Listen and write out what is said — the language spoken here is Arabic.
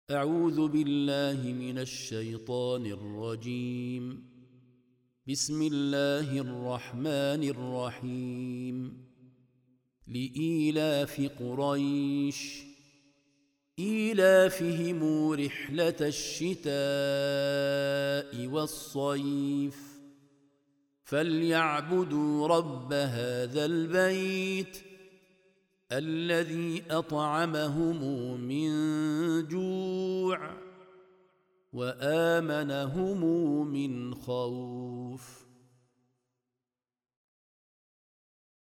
أعوذ بالله من الشيطان الرجيم. بسم الله الرحمن الرحيم. لإيلاف قريش إيلافهم رحلة الشتاء والصيف فليعبدوا رب هذا البيت الذي أطعمهم من جوع وآمنهم من خوف.